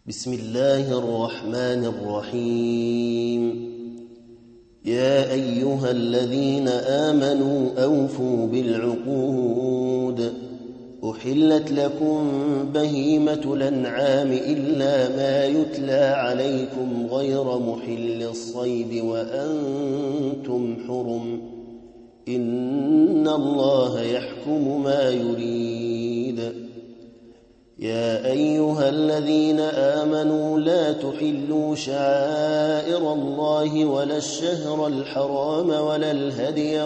بسم الله الرحمن الرحيم. يا أيها الذين آمنوا أوفوا بالعقود. أحلت لكم بهيمة الأنعام إلا ما يتلى عليكم غير محل الصيد وأنتم حرم. إن الله يحكم ما يريد. يا أيها الذين آمنوا لا تحلوا شعائر الله ولا الشهر الحرام ولا الهدي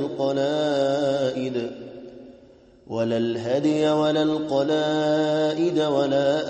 ولا القلائد ولا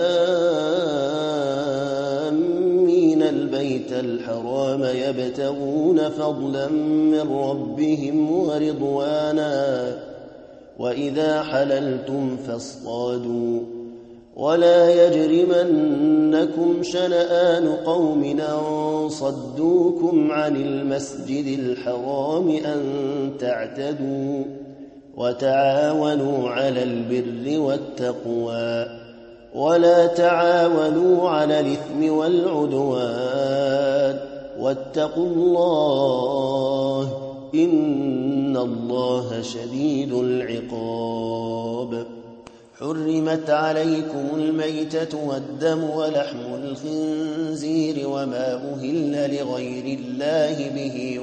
آمين البيت الحرام يبتغون فضلا من ربهم ورضوانا. وإذا حللتم فاصطادوا ولا يجرمنكم شنآن قوم أن صدوكم عن المسجد الحرام أن تعتدوا. وتعاونوا على البر والتقوى ولا تعاونوا على الإثم والعدوان واتقوا الله إن الله شديد العقاب. حرمت عليكم الميتة والدم ولحم الخنزير وما أهل لغير الله به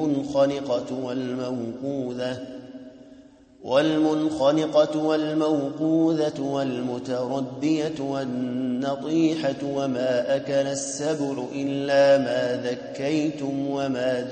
والمنخنقة والموقوذة والمتردية والنطيحة وما أكل السبع إلا ما ذكيتم وما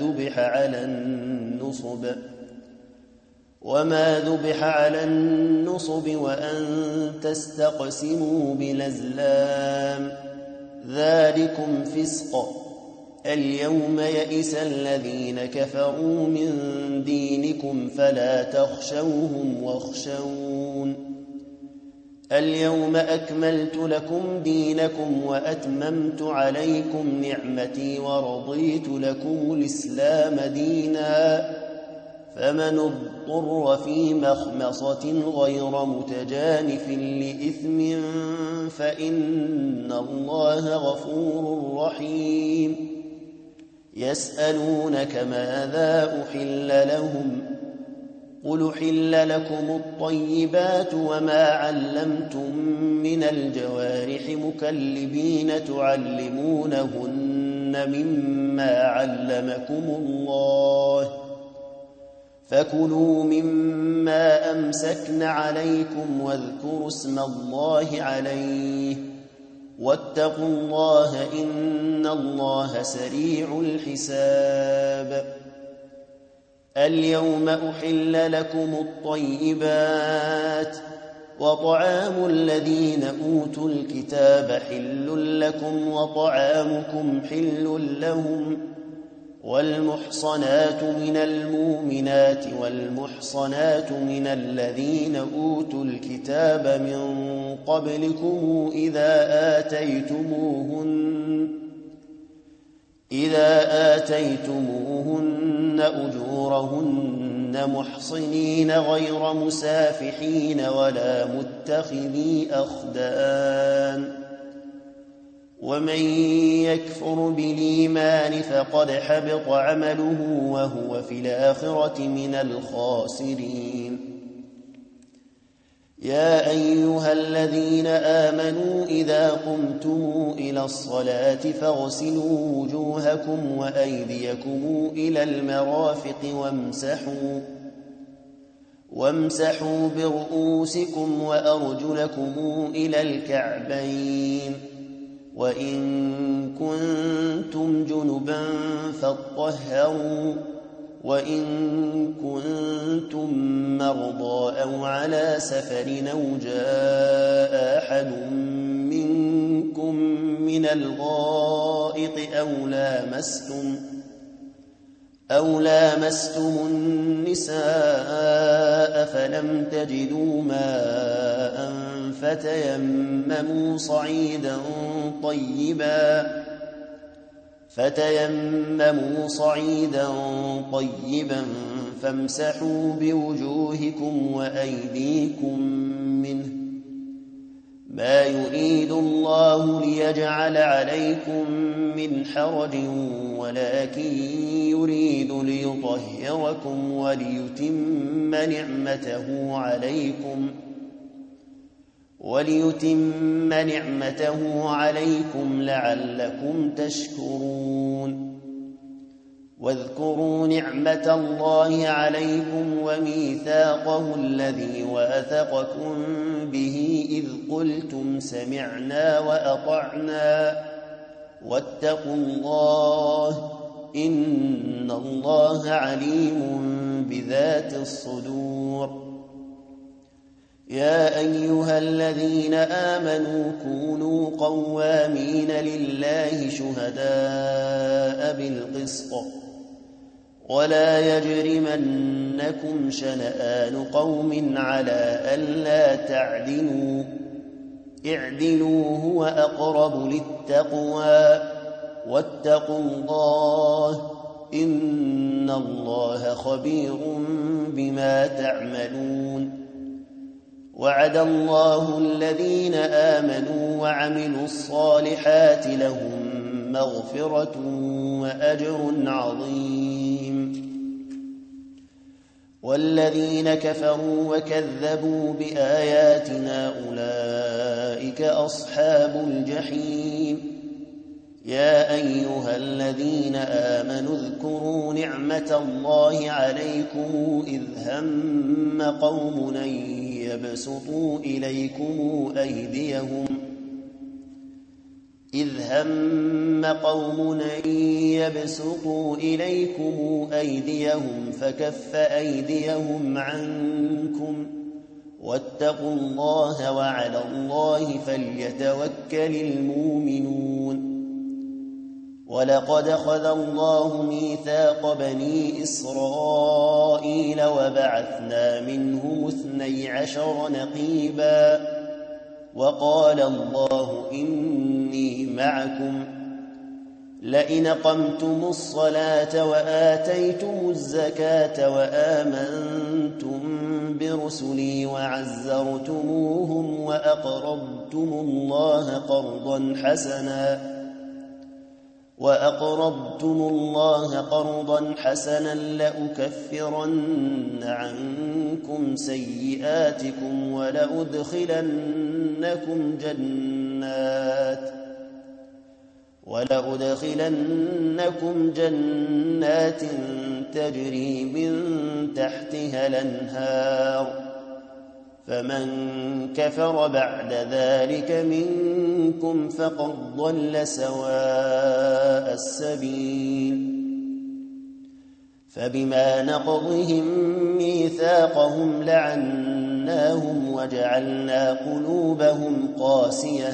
ذبح على النصب وأن تستقسموا بالأزلام ذلكم فسق. اليوم يئس الذين كفروا من دينكم فلا تخشوهم واخشون. اليوم أكملت لكم دينكم وأتممت عليكم نعمتي ورضيت لكم الإسلام دينا. فمن اضطر في مخمصة غير متجانف لإثم فإن الله غفور رحيم. يسألونك ماذا أحل لهم قل أحل لكم الطيبات وما علمتم من الجوارح مكلبين تعلمونهن مما علمكم الله فكلوا مما أمسكن عليكم واذكروا اسم الله عليه واتقوا الله إن الله سريع الحساب. اليوم أحل لكم الطيبات وطعام الذين أوتوا الكتاب حل لكم وطعامكم حل لهم. والمحصنات من المؤمنات والمحصنات من الذين أوتوا الكتاب من قبلكم إذا آتيتموهن أجورهن محصنين غير مسافحين ولا متخذي أخدان. ومن يكفر بالإيمان فقد حبط عمله وهو في الآخرة من الخاسرين. يا أيها الذين آمنوا إذا قمتم إلى الصلاة فاغسلوا وجوهكم وأيديكم إلى المرافق وامسحوا برؤوسكم وأرجلكم إلى الكعبين. وإن كنتم جنبا فاطهروا وإن كنتم مرضى أو على سفر أو جاء أحد منكم من الغائط أو لامستم النساء فلم تجدوا ماء فتيمموا صعيدا طيبا فامسحوا بوجوهكم وأيديكم منه ما يريد الله ليجعل عليكم من حرج ولكن يريد ليطهركم وليتم نعمته عليكم لعلكم تشكرون واذكروا نعمة الله عليكم وميثاقه الذي واثقكم به إذ قلتم سمعنا وأطعنا واتقوا الله إن الله عليم بذات الصدور يا أيها الذين آمنوا كونوا قوامين لله شهداء بالقسط ولا يجرمنكم شنآن قوم على ألا تعدلوا اعدلوا هو أقرب للتقوى واتقوا الله إن الله خبير بما تعملون وعد الله الذين آمنوا وعملوا الصالحات لهم مغفرة وأجر عظيم والذين كفروا وكذبوا بآياتنا أولئك أصحاب الجحيم يا أيها الذين آمنوا اذكروا نعمة الله عليكم إذ هم قوم أن يبسطوا إليكم أيديهم فكف أيديهم عنكم واتقوا الله وعلى الله فليتوكل المؤمنون ولقد أخذ الله ميثاق بني إسرائيل وبعثنا منهم 12 نقيبا وقال الله إني معكم لئن أقمتم الصلاة وآتيتم الزكاة وآمنتم برسلي وعزرتموهم وأقرضتم الله قرضا حسنا لأكفرن عنكم سيئاتكم ولأدخلنكم جنات تجري من تحتها الأنهار فمن كفر بعد ذلك منكم فقد ضل سواء السبيل فبما نقضهم ميثاقهم لعناهم وجعلنا قلوبهم قاسية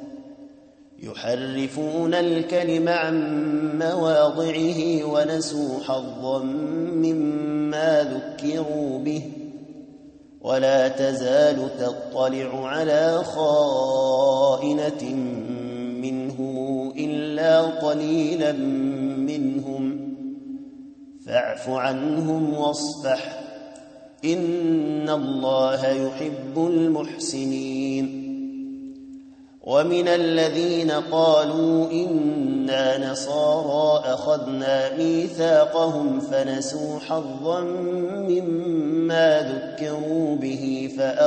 يحرفون الكلم عن مواضعه ونسوا حظا مما ذكروا به ولا تزال تطلع على خائنة منهم إلا قليلا منهم فاعف عنهم واصفح إن الله يحب المحسنين ومن الذين قالوا إنا نصارى أخذنا ميثاقهم فنسوا حظا مما ذكروا به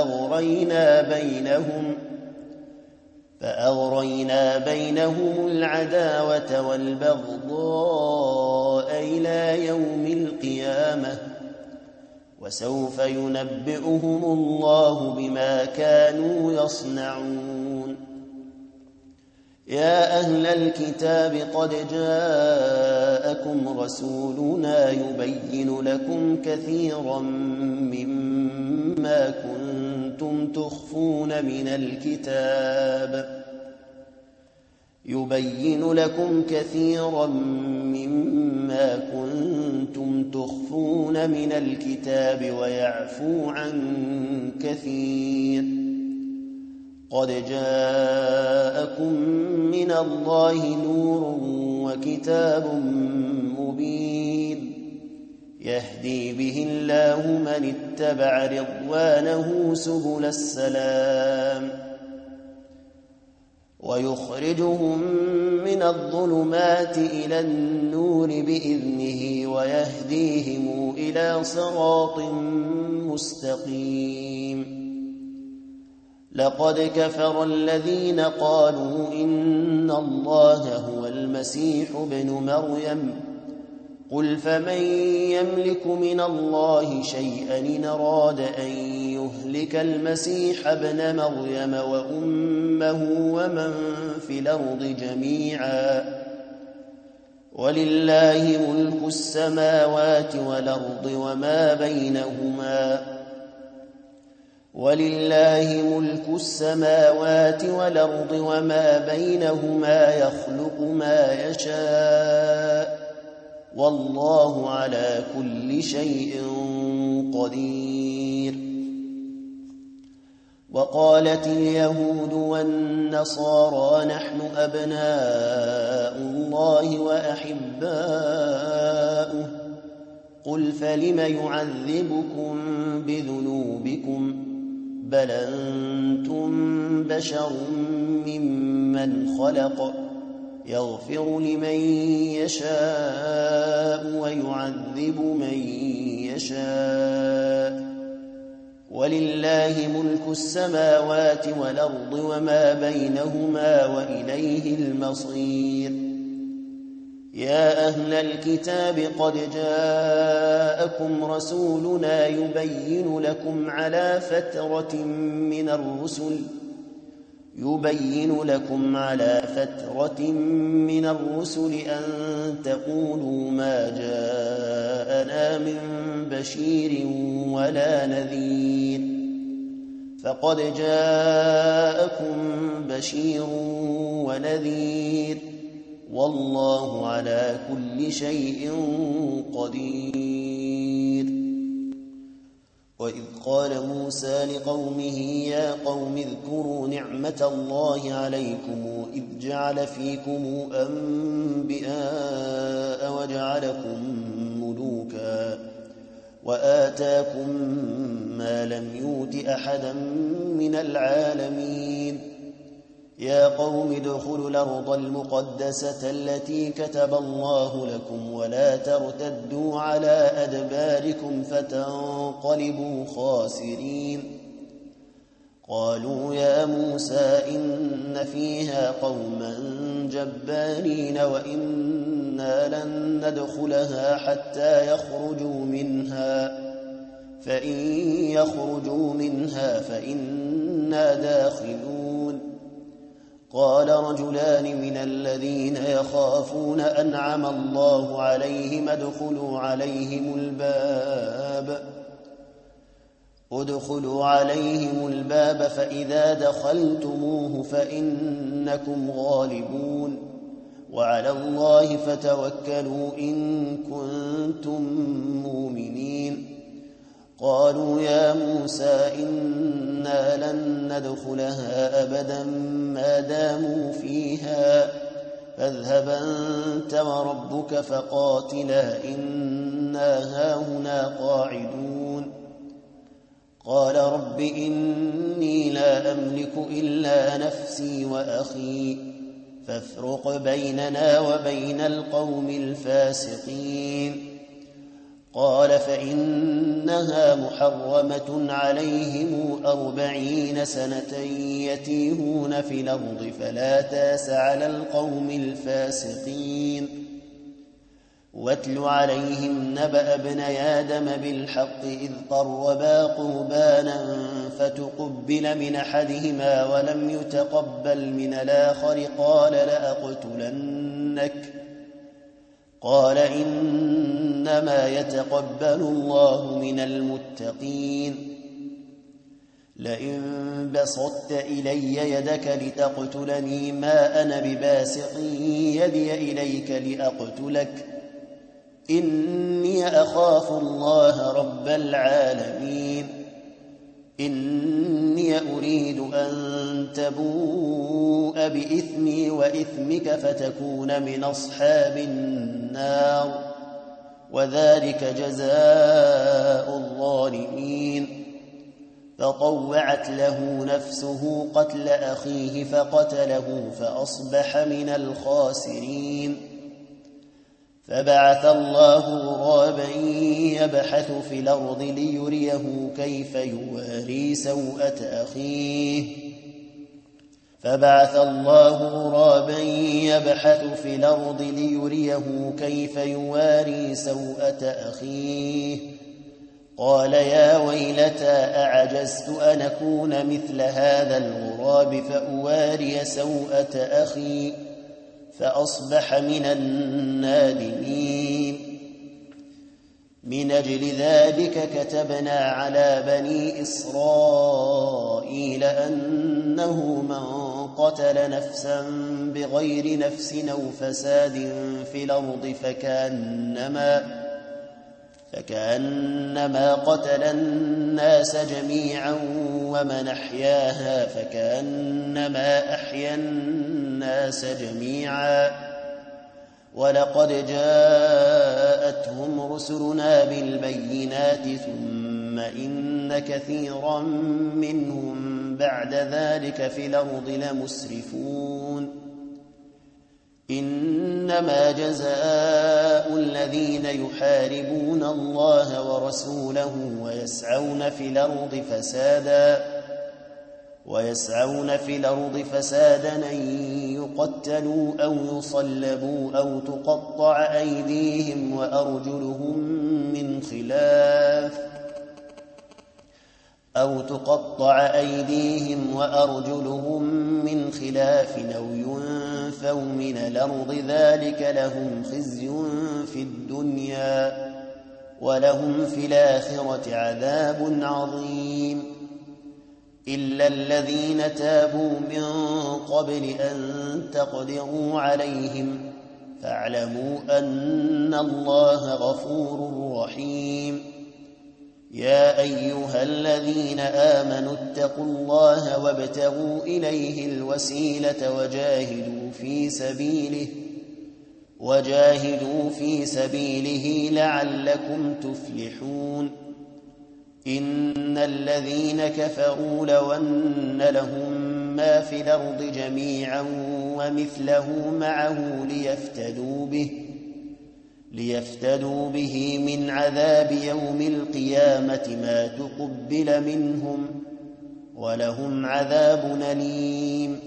فأغرينا بينهم العداوة والبغضاء إلى يوم القيامة وسوف ينبئهم الله بما كانوا يصنعون يا أهل الكتاب قد جاءكم رسولنا يبين لكم كثيرا مما كنتم تخفون من الكتاب ويعفو عن كثير قد جاءكم من الله نور وكتاب مبين يهدي به الله من اتبع رضوانه سبل السلام ويخرجهم من الظلمات إلى النور بإذنه ويهديهم إلى صراط مستقيم. لقد كفر الذين قالوا إن الله هو المسيح ابن مريم قل فمن يملك من الله شيئا إن أراد أن يهلك المسيح ابن مريم وأمه ومن في الأرض جميعا ولله ملك السماوات والأرض وما بينهما يخلق ما يشاء والله على كل شيء قدير. وقالت اليهود والنصارى نحن أبناء الله وأحباؤه قل فلم يعذبكم بذنوبكم بل أنتم بشر ممن خلق يغفر لمن يشاء ويعذب من يشاء ولله ملك السماوات والأرض وما بينهما وإليه المصير. يا أهل الكتاب قد جاءكم رسولنا يبين لكم على فترة من الرسل أن تقولوا ما جاءنا من بشير ولا نذير فقد جاءكم بشير ونذير والله على كل شيء قدير. وإذ قال موسى لقومه يا قوم اذكروا نعمة الله عليكم إذ جعل فيكم أنبياء وجعلكم ملوكا وآتاكم ما لم يؤت أحدا من العالمين. يا قوم ادخلوا الأرض المقدسة التي كتب الله لكم ولا ترتدوا على أدباركم فتنقلبوا خاسرين. قالوا يا موسى إن فيها قوما جبارين وإنا لن ندخلها حتى يخرجوا منها فإن يخرجوا منها فإنا داخلون. قال رجلان من الذين يخافون أنعم الله عليهم ادخلوا عليهم الباب فإذا دخلتموه فإنكم غالبون وعلى الله فتوكلوا إن كنتم مؤمنين. قالوا يا موسى إنا لن ندخلها أبدا ما داموا فيها فاذهب أنت وربك فقاتلا إنا هاهنا قاعدون. قال رب إني لا أملك إلا نفسي وأخي فافرق بيننا وبين القوم الفاسقين. قال فإنها محرمة عليهم 40 سنة يتيهون في الأرض فلا تاس على القوم الفاسقين. واتل عليهم نبأ ابني آدم بالحق إذ قربا قربانا فتقبل من أحدهما ولم يتقبل من الآخر قال لأقتلنك قال إنما يتقبل الله من المتقين. لئن بسطت إلي يدك لتقتلني ما أنا بباسط يدي إليك لأقتلك إني أخاف الله رب العالمين. إني أريد أن تبوء بإثمي وإثمك فتكون من أصحاب النار وذلك جزاء الظالمين. فطوعت له نفسه قتل أخيه فقتله فأصبح من الخاسرين. فبعث الله غرابا يبحث في الأرض ليريه كيف يواري سوءة أخيه قال يا ويلتى أعجزت أن أكون مثل هذا الغراب فأواري سوءة أخي فأصبح من النادمين. من أجل ذلك كتبنا على بني إسرائيل أنه من قتل نفسا بغير نفس أو فساد في الأرض فكأنما قتل الناس جميعا ومن أحياها فكأنما أحيا الناس جميعا. ولقد جاءتهم رسلنا بالبينات ثم إن كثيرا منهم بعد ذلك في الأرض لمسرفون. إنما جزاء الذين يحاربون الله ورسوله ويسعون في الأرض فسادا أن يقتلوا أو يصلبوا أو تقطع أيديهم وأرجلهم من خلاف أو ينفوا من الأرض ذلك لهم خزي في الدنيا ولهم في الآخرة عذاب عظيم. إلا الذين تابوا من قبل أن تقدروا عليهم فاعلموا أن الله غفور رحيم. يا أيها الذين آمنوا اتقوا الله وابتغوا إليه الوسيلة وجاهدوا في سبيله لعلكم تفلحون. إن الذين كفروا لو أن لهم ما في الأرض جميعا ومثله معه ليفتدوا به من عذاب يوم القيامة ما تقبل منهم ولهم عذاب أليم.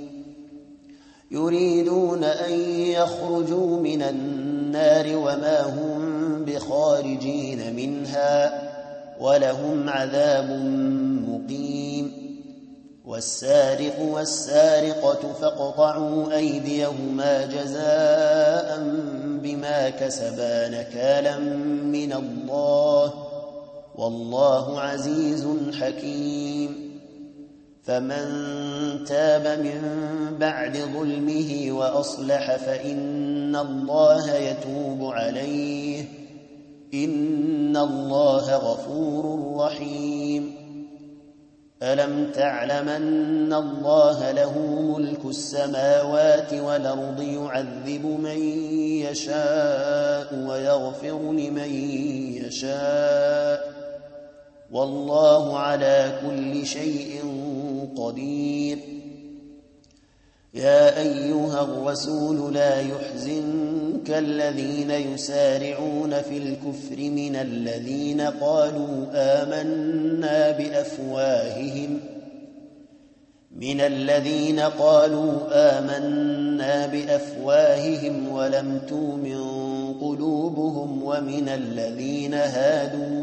يريدون أن يخرجوا من النار وما هم بخارجين منها ولهم عذاب مقيم. والسارق والسارقة فاقطعوا أيديهما جزاء بما كسبا نكالا من الله والله عزيز حكيم. فمن تاب من بعد ظلمه وأصلح فإن الله يتوب عليه إن الله غفور رحيم. ألم تعلم أن الله له ملك السماوات والأرض يعذب من يشاء ويغفر لمن يشاء والله على كل شيء قدير. يا أيها الرسول لا يحزنك الذين يسارعون في الكفر من الذين قالوا آمنا بأفواههم ولم تؤمن قلوبهم ومن الذين هادوا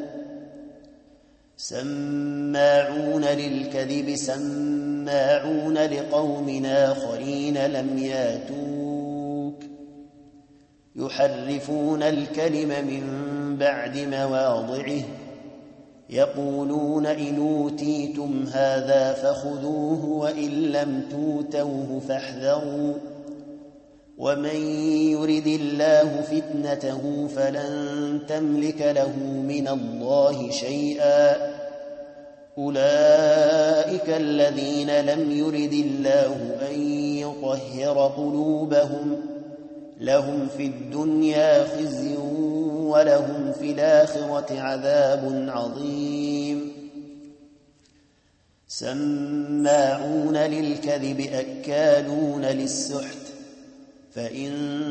سماعون للكذب سماعون لقوم آخرين لم ياتوك يحرفون الكلم من بعد مواضعه يقولون إن أوتيتم هذا فخذوه وإن لم تؤتوه فاحذروا ومن يرد الله فتنته فلن تملك له من الله شيئا أولئك الذين لم يرد الله أن يطهر قلوبهم لهم في الدنيا خزي ولهم في الآخرة عذاب عظيم. سماعون للكذب أكالون للسحت فإن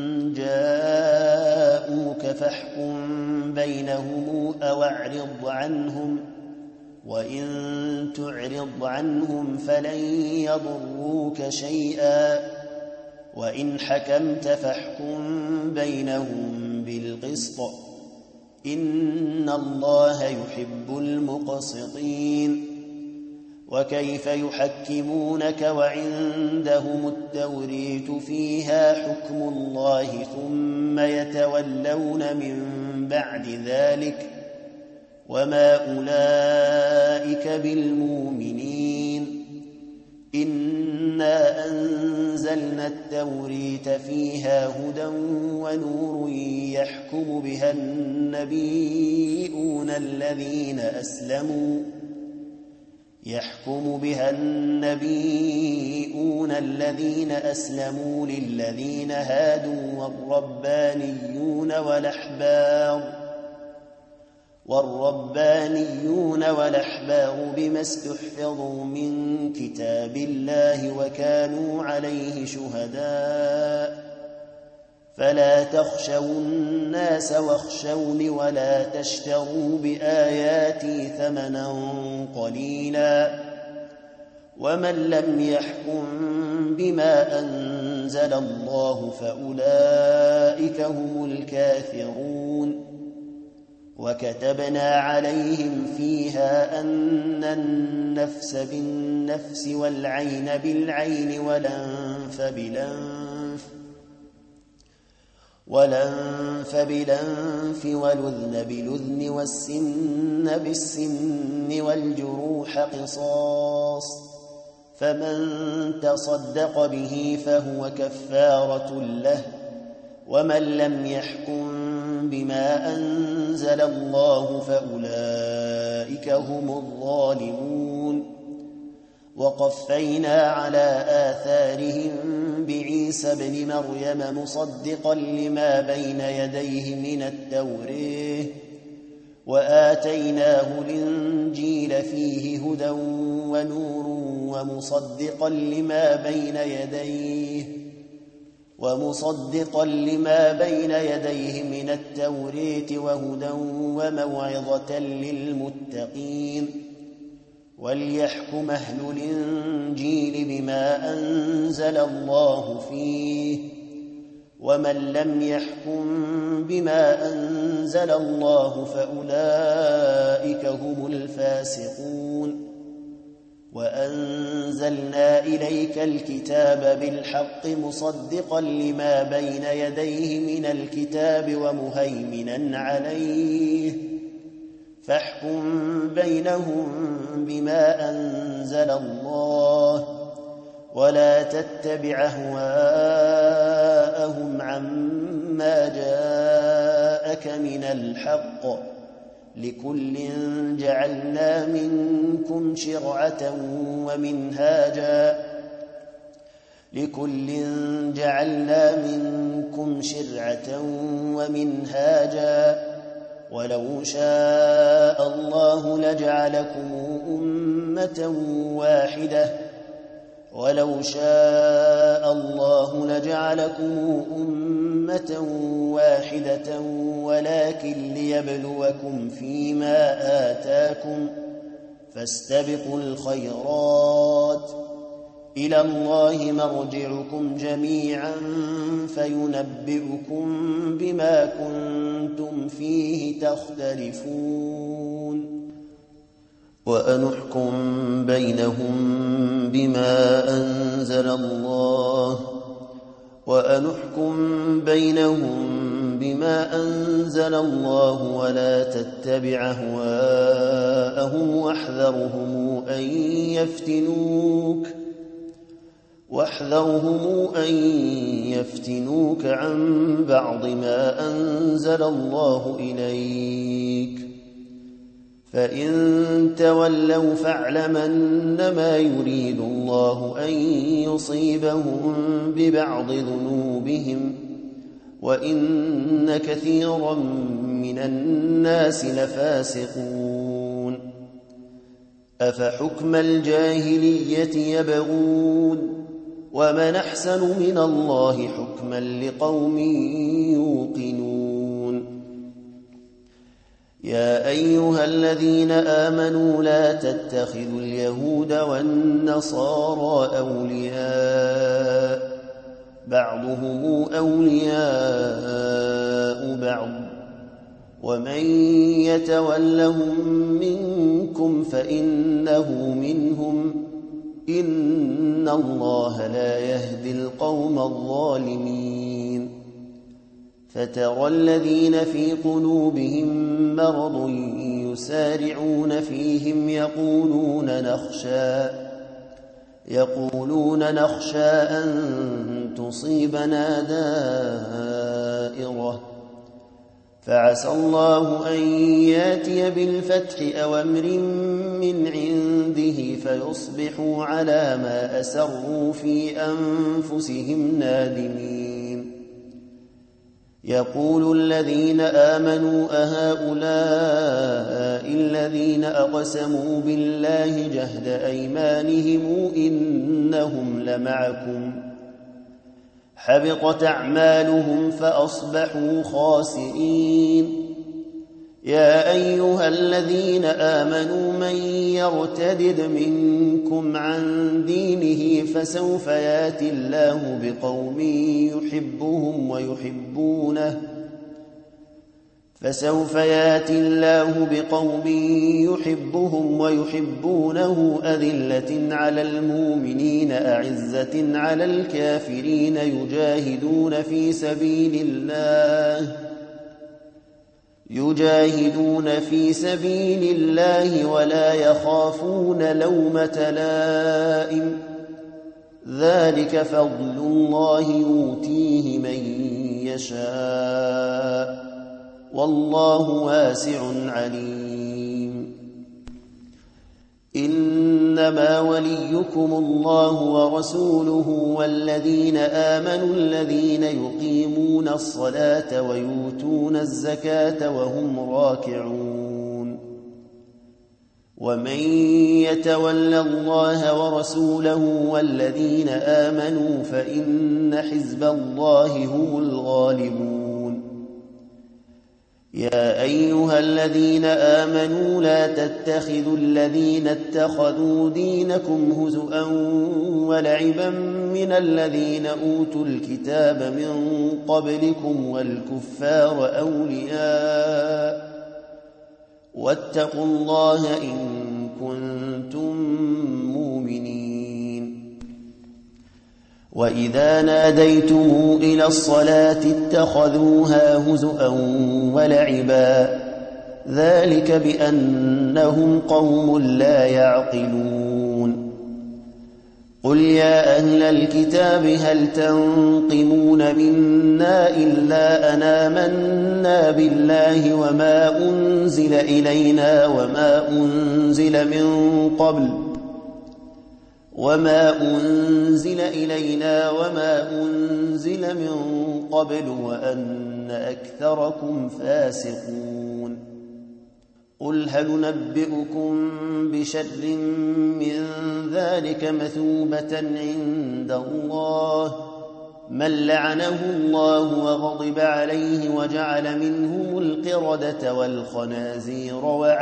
جاءوك فاحكم بينهم أو اعرض عنهم وإن تعرض عنهم فلن يضروك شيئا وإن حكمت فاحكم بينهم بالقسط إن الله يحب المقسطين وكيف يحكمونك وعندهم التوريت فيها حكم الله ثم يتولون من بعد ذلك وما أولئك بالمؤمنين إنا أنزلنا التوريت فيها هدى ونور يحكم بها النبيون الذين أسلموا للذين هادوا والربانيون والأحبار بما استحفظوا من كتاب الله وكانوا عليه شهداء فلا تخشوا الناس واخشوني ولا تشتروا بآياتي ثمنا قليلا ومن لم يحكم بما أنزل الله فأولئك هم الكافرون وكتبنا عليهم فيها أن النفس بالنفس والعين بالعين والأنف بالأنف والأذن بالأذن والسن بالسن والجروح قصاص فمن تصدق به فهو كفارة له ومن لم يحكم بما أنزل الله فأولئك هم الظالمون وقفينا على آثارهم بعيسى ابن مريم مصدقا لما بين يديه من التوراة وآتيناه الإنجيل فيه هدى ونور ومصدقا لما بين يديه من التوراة وهدى وموعظة للمتقين وليحكم أهل الإنجيل بما أنزل الله فيه ومن لم يحكم بما أنزل الله فأولئك هم الفاسقون وأنزلنا إليك الكتاب بالحق مصدقا لما بين يديه من الكتاب ومهيمنا عليه فاحكم بينهم بما أنزل الله ولا تتبع أهواءهم عما جاءك من الحق لكل جعلنا منكم شرعة ومنهاجا ولو شاء الله لجعلكم أمة واحدة ولكن ليبلوكم فيما آتاكم فاستبقوا الخيرات إلى الله مرجعكم جميعا فينبئكم بما كنتم فيه تختلفون وأنحكم بينهم بما أنزل الله ولا تتبع أهواءهم واحذرهم أن يفتنوك عن بعض ما أنزل الله إليك فإن تولوا فاعلم أنما يريد الله أن يصيبهم ببعض ذنوبهم وإن كثيرا من الناس لفاسقون أفحكم الجاهلية يبغون ومن أحسن من الله حكما لقوم يوقنون يا أيها الذين آمنوا لا تتخذوا اليهود والنصارى أولياء بعضهم أولياء بعض ومن يتولهم منكم فإنه منهم إن الله لا يهدي القوم الظالمين فترى الذين في قلوبهم مرض يسارعون فيهم يقولون نخشى أن تصيبنا دائرة فعسى الله أن ياتي بالفتح أو أمر من عنده فيصبحوا على ما أسروا في أنفسهم نادمين يقول الذين آمنوا أهؤلاء الذين أقسموا بالله جهد أيمانهم إنهم لمعكم حبطت أعمالهم فأصبحوا خاسرين يا أيها الذين آمنوا من يرتدد منكم عن دينه فسوف ياتي الله بقوم يحبهم ويحبونه أذلة على المؤمنين أعزة على الكافرين يجاهدون في سبيل الله ولا يخافون لومة لائم ذلك فضل الله يؤتيه من يشاء والله واسع عليم إنما وليكم الله ورسوله والذين آمنوا الذين يقيمون الصلاة ويؤتون الزكاة وهم راكعون ومن يتول الله ورسوله والذين آمنوا فإن حزب الله هم الغالبون يا أيها الذين آمنوا لا تتخذوا الذين اتخذوا دينكم هزؤا ولعبا من الذين أوتوا الكتاب من قبلكم والكفار أولياء واتقوا الله إن كنتم مؤمنين وإذا ناديتم إلى الصلاة اتخذوها هزؤا ولعبا ذلك بأنهم قوم لا يعقلون قل يا أهل الكتاب هل تنقمون منا إلا أن آمنا بالله وما أنزل إلينا وما أنزل من قبل وأن أكثركم فاسقون قل هل ننبئكم بشر من ذلك مثوبة عند الله من لعنه الله وغضب عليه وجعل منهم القردة والخنازير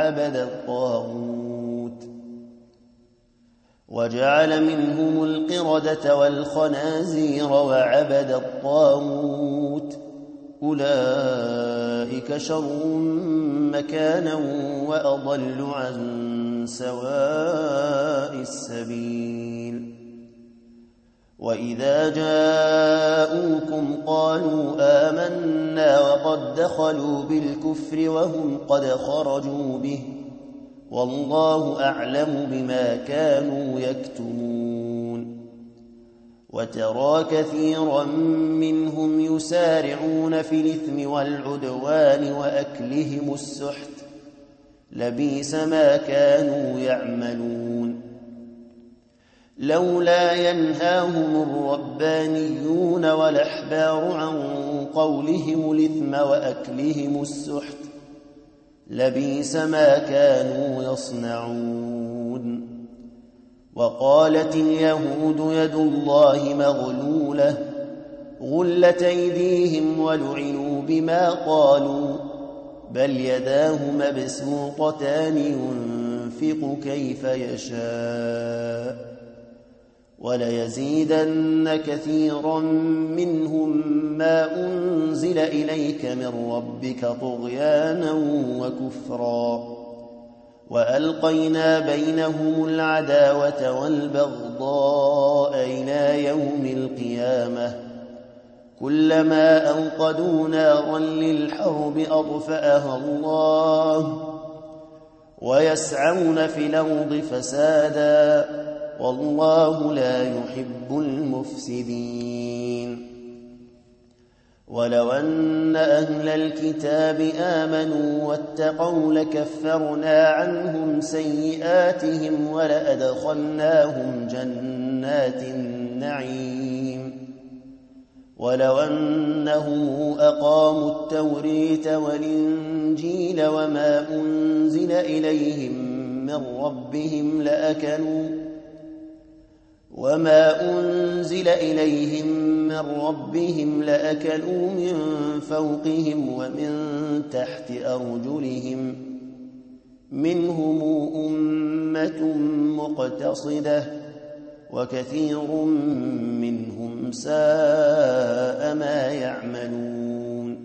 وعبد الطاغوت أولئك شر مكانا وأضل عن سواء السبيل وإذا جاءوكم قالوا آمنا وقد دخلوا بالكفر وهم قد خرجوا به والله أعلم بما كانوا يكتمون وترى كثيرا منهم يسارعون في الإثم والعدوان وأكلهم السحت لبئس ما كانوا يعملون لولا ينهاهم الربانيون والأحبار عن قولهم الإثم وأكلهم السحت لبئس ما كانوا يصنعون يعملون. وقالت اليهود يد الله مغلولة غلت أيديهم ولعنوا بما قالوا بل يداه مبسوطتان ينفق كيف يشاء وليزيدن كثيرا منهم ما أنزل إليك من ربك طغيانا وكفرا وألقينا بينهم العداوة والبغضاء إلى يوم القيامة كلما أوقدوا نارا للحرب أطفأها الله ويسعون في الأرض فسادا والله لا يحب المفسدين. ولو أن أهل الكتاب آمنوا واتقوا لكفرنا عنهم سيئاتهم ولأدخلناهم جنات النعيم ولو أنهم أقاموا التوريت والإنجيل وما أنزل إليهم من ربهم لأكلوا من فوقهم ومن تحت أرجلهم منهم أمة مقتصدة وكثير منهم ساء ما يعملون.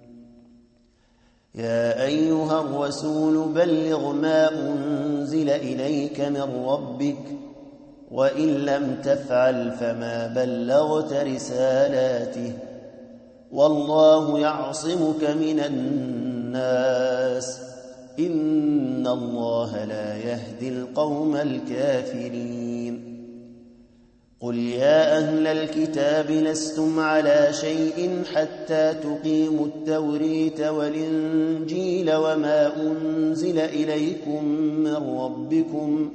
يا أيها الرسول بلغ ما أنزل إليك من ربك وإن لم تفعل فما بلغت رسالاته والله يعصمك من الناس إن الله لا يهدي القوم الكافرين. قل يا أهل الكتاب لستم على شيء حتى تقيموا التوريت والإنجيل وما أنزل إليكم من ربكم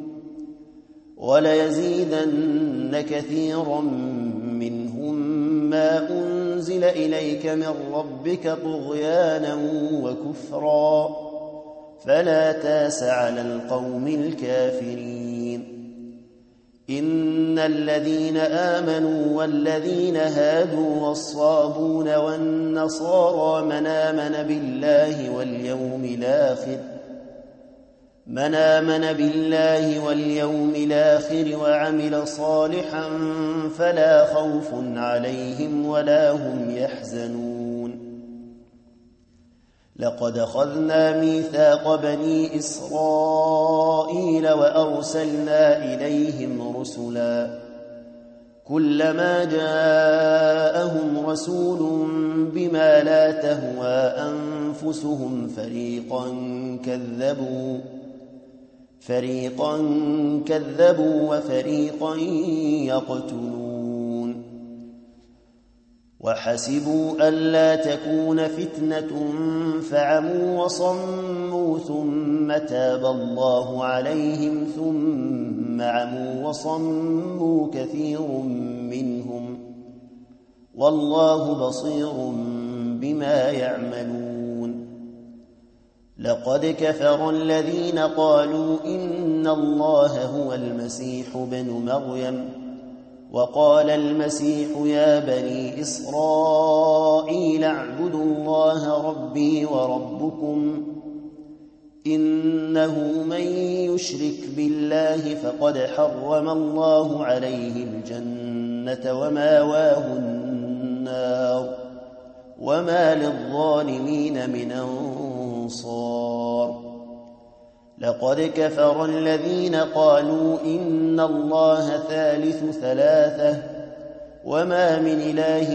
وليزيدن كثيرا منهم ما أنزل إليك من ربك طغيانا وكفرا فلا تاس على القوم الكافرين. إن الذين آمنوا والذين هادوا والصابون والنصارى من آمن بالله واليوم الآخر وعمل صالحا فلا خوف عليهم ولا هم يحزنون. لقد أخذنا ميثاق بني إسرائيل وأرسلنا إليهم رسلا كلما جاءهم رسول بما لا تهوى أنفسهم فريقا كذبوا وفريقا يقتلون. وحسبوا ألا تكون فتنة فعموا وصموا ثم تاب الله عليهم ثم عموا وصموا كثير منهم والله بصير بما يعملون. لقد كفر الذين قالوا إن الله هو المسيح بن مريم وقال المسيح يا بني إسرائيل اعبدوا الله ربي وربكم إنه من يشرك بالله فقد حرم الله عليه الجنة وماواه النار وما للظالمين من أنصار. لقد كفر الذين قالوا إن الله ثالث ثلاثة وما من إله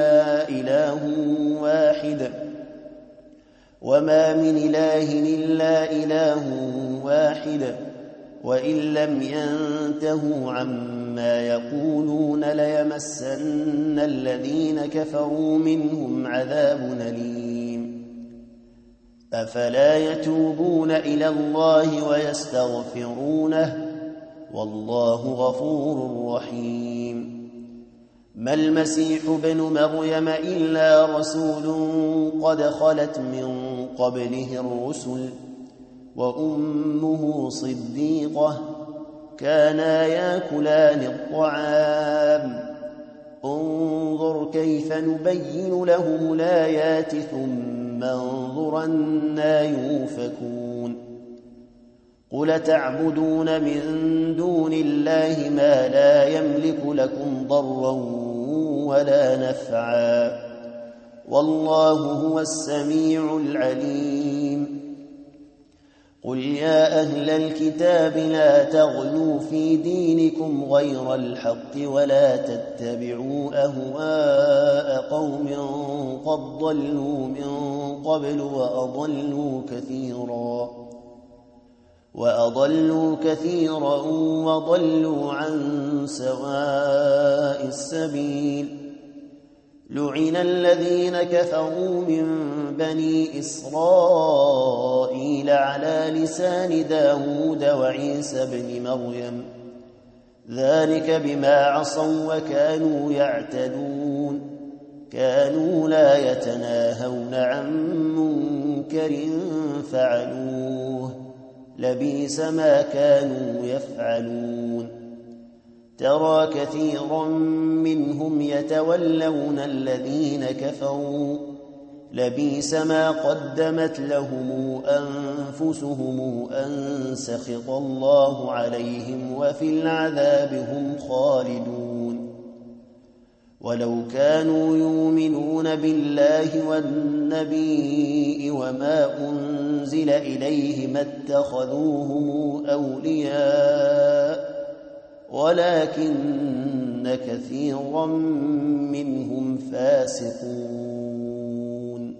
إلا إله واحد وإن لم ينتهوا عما يقولون ليمسن الذين كفروا منهم عذاب أليم. أفلا يتوبون إلى الله ويستغفرونه والله غفور رحيم. ما المسيح بن مريم إلا رسول قد خلت من قبله الرسل وأمه صديقة كانا ياكلان الطعام انظر كيف نبين لهم الآيات ثم انظر أنى يؤفكون قل تعبدون من دون الله ما لا يملك لكم ضرا ولا نفعا والله هو السميع العليم قل يا أهل الكتاب لا تغلوا في دينكم غير الحق ولا تتبعوا أهواء قوم قد ضلوا من قبل وأضلوا كثيرا وضلوا عن سواء السبيل لعن الذين كفروا من بني إسرائيل على لسان داود وعيسى بن مريم ذلك بما عصوا وكانوا يعتدون كانوا لا يتناهون عن منكر فعلوه لبئس ما كانوا يفعلون ترى كثيرا منهم يتولون الذين كفروا لبئس ما قدمت لهم أنفسهم أن سخط الله عليهم وفي العذاب هم خالدون ولو كانوا يؤمنون بالله والنبي وما أنزل إليه ما اتخذوهم أولياء ولكن كثيرا منهم فاسقون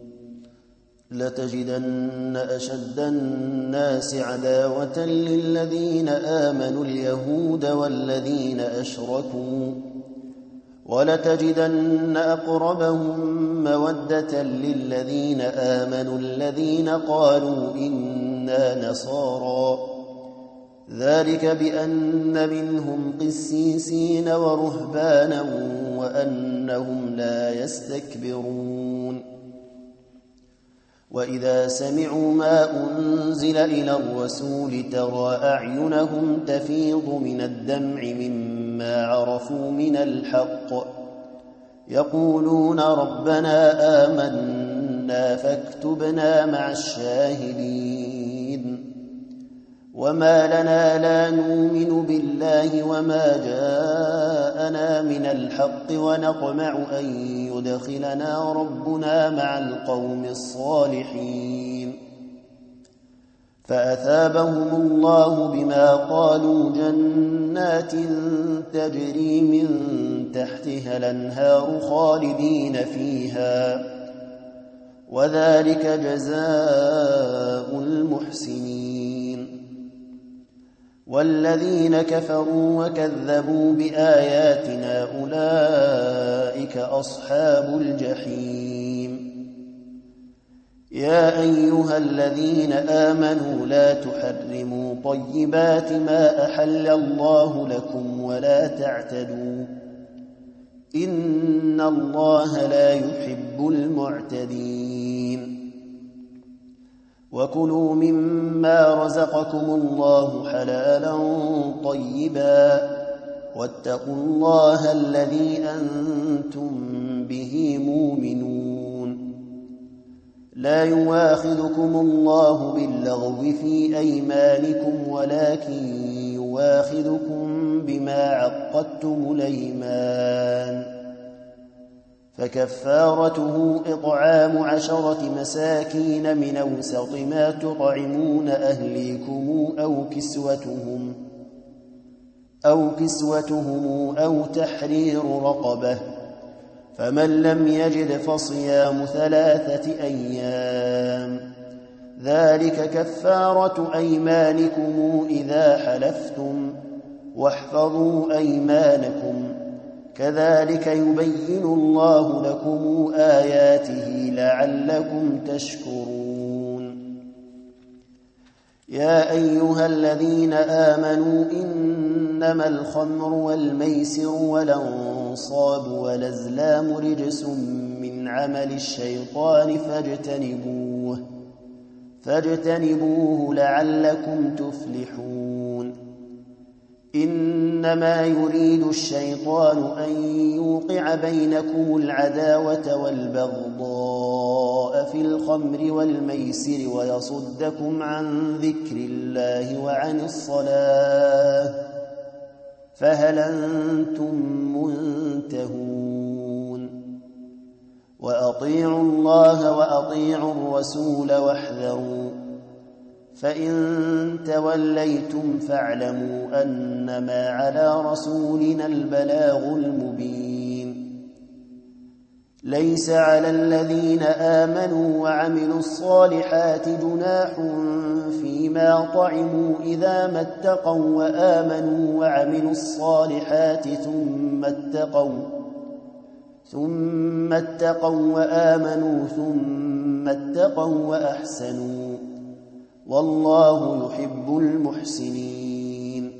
لتجدن أشد الناس عداوة للذين آمنوا اليهود والذين أشركوا ولتجدن أقربهم مودة للذين آمنوا الذين قالوا إنا نصارى ذلك بأن منهم قسيسين ورهبانا وأنهم لا يستكبرون وإذا سمعوا ما أنزل إلى الرسول ترى أعينهم تفيض من الدمع مما عرفوا من الحق يقولون ربنا آمنا فاكتبنا مع الشاهدين وما لنا لا نؤمن بالله وما جاءنا من الحق ونطمع أن يدخلنا ربنا مع القوم الصالحين فأثابهم الله بما قالوا جنات تجري من تحتها الأنهار خالدين فيها وذلك جزاء المحسنين والذين كفروا وكذبوا بآياتنا أولئك أصحاب الجحيم يا أيها الذين آمنوا لا تحرموا طيبات ما أحل الله لكم ولا تعتدوا إن الله لا يحب المعتدين وكلوا مما رزقكم الله حلالا طيبا واتقوا الله الذي أنتم به مؤمنون لا يواخذكم الله باللغو في أيمانكم ولكن يواخذكم بما عقدتم الأيمان فكفارته إطعام 10 مساكين من أوسط ما تطعمون أهليكم أو كسوتهم أو تحرير رقبة فمن لم يجد فصيام 3 أيام ذلك كفارة أيمانكم إذا حلفتم واحفظوا أيمانكم كذلك يبين الله لكم آياته لعلكم تشكرون يا أيها الذين آمنوا إنما الخمر والميسر والأنصاب والأزلام رجس من عمل الشيطان فاجتنبوه لعلكم تفلحون إنما يريد الشيطان أن يوقع بينكم العداوة والبغضاء في الخمر والميسر ويصدكم عن ذكر الله وعن الصلاة فهل أنتم منتهون وأطيعوا الله وأطيعوا الرسول واحذروا فإن توليتم فاعلموا أنما على رسولنا البلاغ المبين ليس على الذين آمنوا وعملوا الصالحات جناح فيما طعموا إذا ما اتقوا وآمنوا وعملوا الصالحات ثم اتقوا وآمنوا ثم اتقوا وأحسنوا والله يحب المحسنين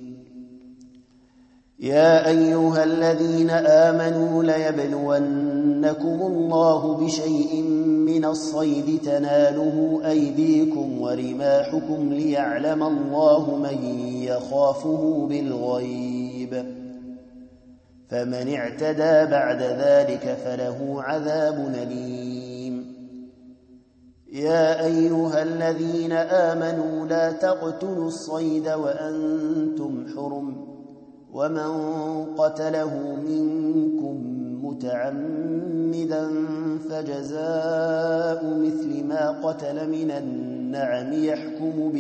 يا أيها الذين آمنوا ليبلونكم الله بشيء من الصيد تناله أيديكم ورماحكم ليعلم الله من يخافه بالغيب فمن اعتدى بعد ذلك فله عذاب أليم يا أيها الذين آمنوا لا تقتلوا الصيد وأنتم حرم ومن قتله منكم متعمدا فجزاء مثل ما قتل من النعم يحكم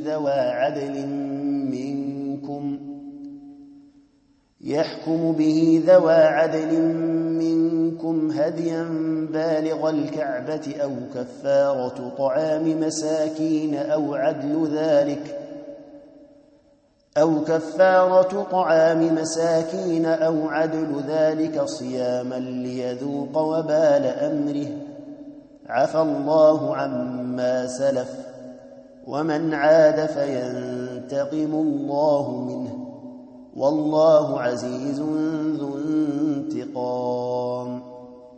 به ذوى عدل منكم هديا بالغ الكعبة أو كفارة طعام مساكين أو عدل ذلك صياما ليذوق وبال أمره عفى الله عما سلف ومن عاد فينتقم الله منه والله عزيز ذو انتقام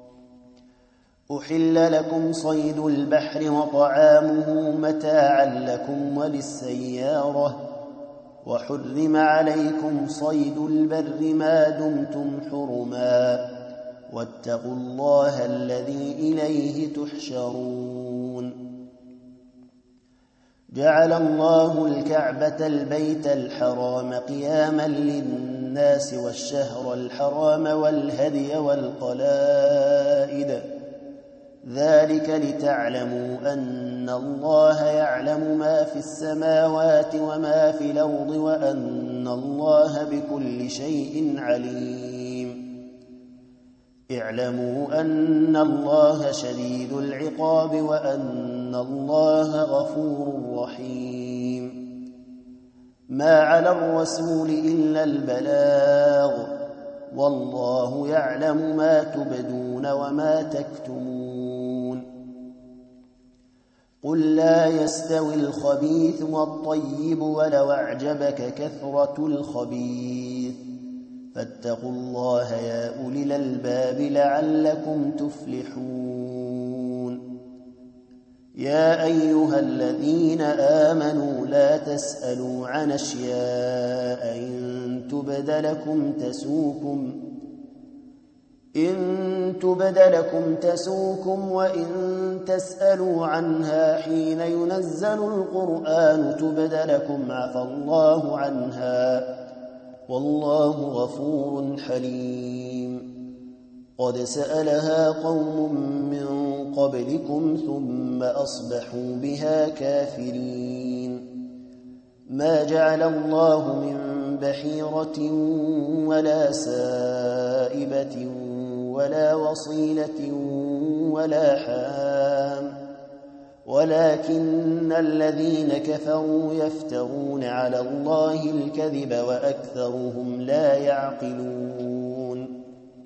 أحل لكم صيد البحر وطعامه متاعا لكم وللسيارة وحرم عليكم صيد البر ما دمتم حرما واتقوا الله الذي إليه تحشرون جعل الله الكعبة البيت الحرام قياما للناس والشهر الحرام والهدي والقلائد ذلك لتعلموا أن الله يعلم ما في السماوات وما في الأرض وأن الله بكل شيء عليم اعلموا أن الله شديد العقاب وأن الله غفور رحيم ما على الرسول إلا البلاغ والله يعلم ما تبدون وما تكتمون قل لا يستوي الخبيث والطيب ولو أعجبك كثرة الخبيث فاتقوا الله يا أولي الألباب لعلكم تفلحون يا أيها الذين آمنوا لا تسألوا عن أشياء إن تبد لكم تسوكم وإن تسألوا عنها حين ينزل القرآن تبد لكم عفى الله عنها والله غفور حليم قد سألها قوم من قبلكم ثم أصبحوا بها كافرين ما جعل الله من بحيرة ولا سائبة ولا وصيلة ولا حام ولكن الذين كفروا يفترون على الله الكذب وأكثرهم لا يعقلون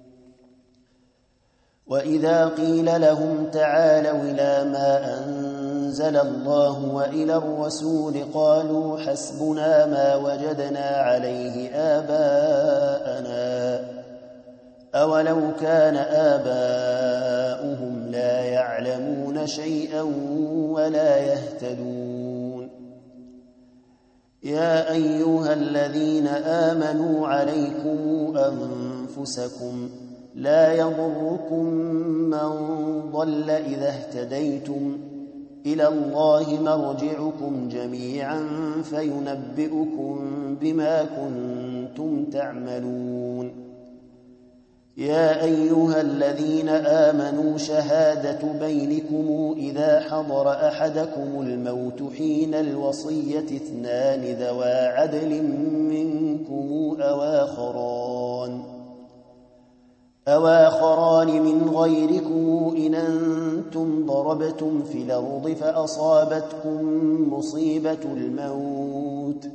وإذا قيل لهم تعالوا إلى ما أنزل الله وإلى الرسول قالوا حسبنا ما وجدنا عليه آباءنا أولو كان آباؤهم لا يعلمون شيئا ولا يهتدون يا أيها الذين آمنوا عليكم أنفسكم لا يضركم من ضل إذا اهتديتم إلى الله مرجعكم جميعا فينبئكم بما كنتم تعملون. يا أيها الذين آمنوا شهادة بينكم إذا حضر أحدكم الموت حين الوصية 2 ذوى عدل منكم أو آخران من غيركم إن أنتم ضربتم في الأرض فأصابتكم مصيبة الموت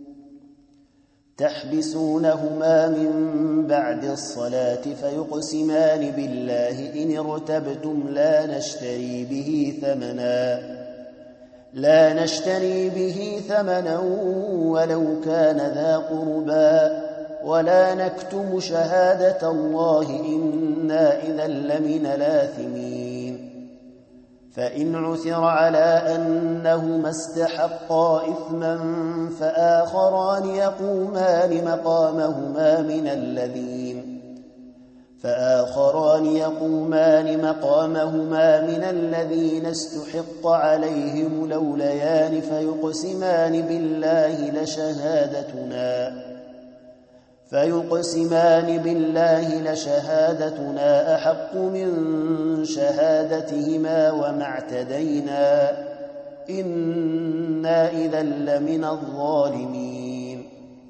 تحبسونهما من بعد الصلاة فيقسمان بالله إن ارتبتم لا نشتري به ثمنا ولو كان ذا قربى ولا نكتم شهادة الله إنا إذا لمن الآثمين. فإن عثر على أنهما استحقا إثما فآخران يقومان مقامهما من الذين استحق عليهم الأوليان فيقسمان بالله لشهادتنا أحق من شهادتهما وما اعتدينا إنا إذا لمن الظالمين.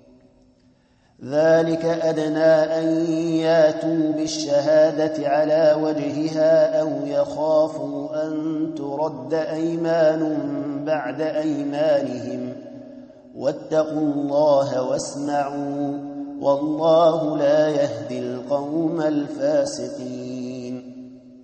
ذلك أدنى أن ياتوا بالشهادة على وجهها أو يخافوا أن ترد أيمان بعد أيمانهم واتقوا الله واسمعوا والله لا يهدي القوم الفاسقين.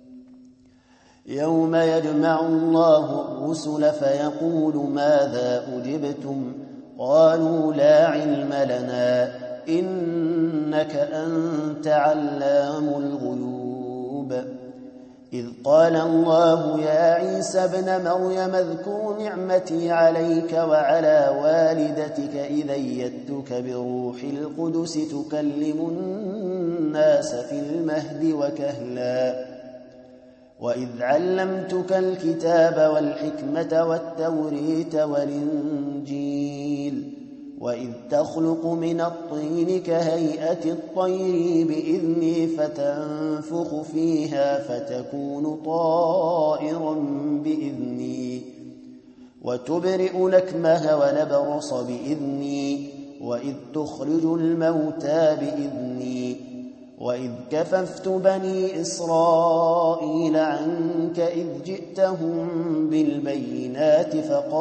يوم يجمع الله الرسل فيقول ماذا أجبتم قالوا لا علم لنا إنك أنت علام الغيوب. إذ قال الله يا عيسى ابن مريم اذكر نعمتي عليك وعلى والدتك إذ أيدتك بروح القدس تكلم الناس في المهد وكهلا وإذ علمتك الكتاب والحكمة والتوريت والإنجيل وإذ تخلق من الطين كهيئة الطير بإذني فتنفخ فيها فتكون طائرا بإذني وتبرئ الأكمه والأبرص بإذني وإذ تخرج الموتى بإذني وإذ كففت بني إسرائيل عنك إذ جئتهم بالبينات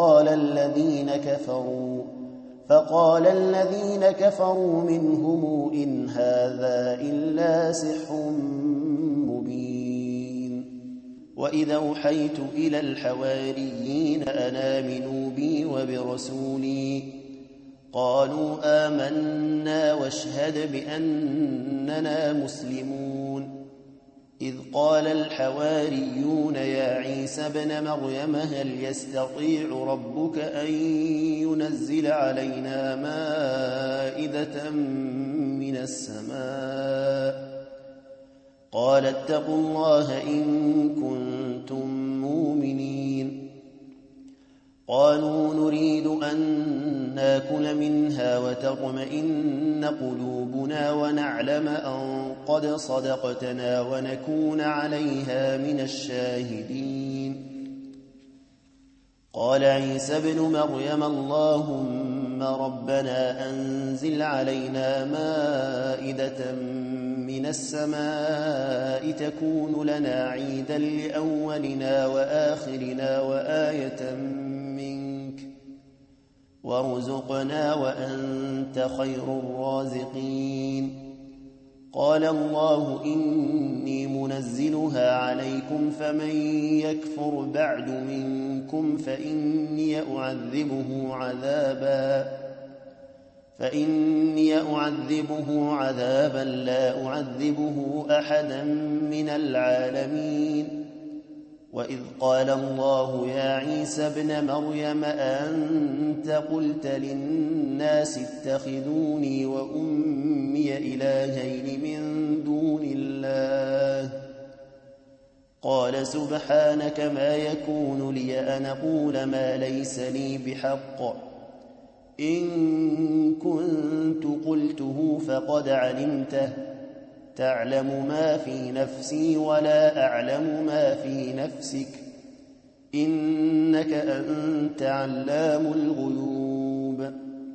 فقال الذين كفروا منهم إن هذا إلا سحر مبين. وإذا أوحيت إلى الحواريين أن آمنوا بي وبرسولي قالوا آمنا واشهد بأننا مسلمون. إذ قال الحواريون يا عيسى ابن مريم هل يستطيع ربك أن ينزل علينا مائدة من السماء قال اتقوا الله إن كنتم مؤمنين. قالوا نريد أن ناكل منها وتطمئن قلوبنا ونعلم أن قد صدقتنا ونكون عليها من الشاهدين. قال عيسى ابن مريم اللهم ربنا أنزل علينا مائدة من السماء تكون لنا عيدا لأولنا وآخرنا وآية منك وارزقنا وأنت خير الرازقين. قال الله إني منزلها عليكم فمن يكفر بعد منكم فإني أعذبه عذابا لا أعذبه أحدا من العالمين. وإذ قال الله يا عيسى ابن مريم أأنت قلت للناس اتخذوني وأمي إلهين من دون الله قال سبحانك ما يكون لي أن أقول ما ليس لي بحق إن كنت قلته فقد علمته تعلم ما في نفسي ولا أعلم ما في نفسك إنك أنت علام الغيوب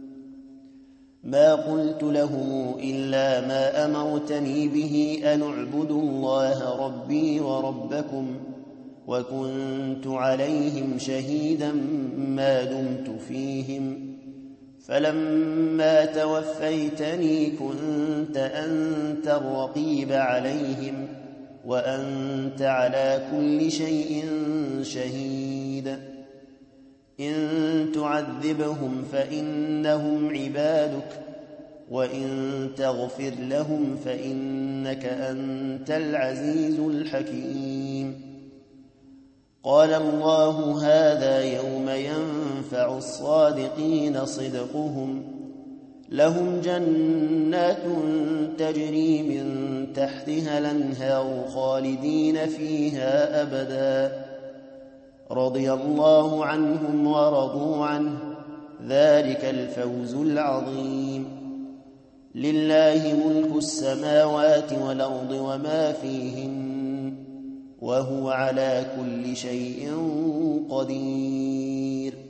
ما قلت لهم إلا ما أمرتني به أن اعبدوا الله ربي وربكم وكنت عليهم شهيدا ما دمت فيهم فلما توفيتني كنت أنت الرقيب عليهم وأنت على كل شيء شهيد إن تعذبهم فإنهم عبادك وإن تغفر لهم فإنك أنت العزيز الحكيم قال الله هذا يوم ينفع الصادقين صدقهم لهم جنات تجري من تحتها الأنهار خالدين فيها أبدا رضي الله عنهم ورضوا عنه ذلك الفوز العظيم لله ملك السماوات والأرض وما فيهن وهو على كل شيء قدير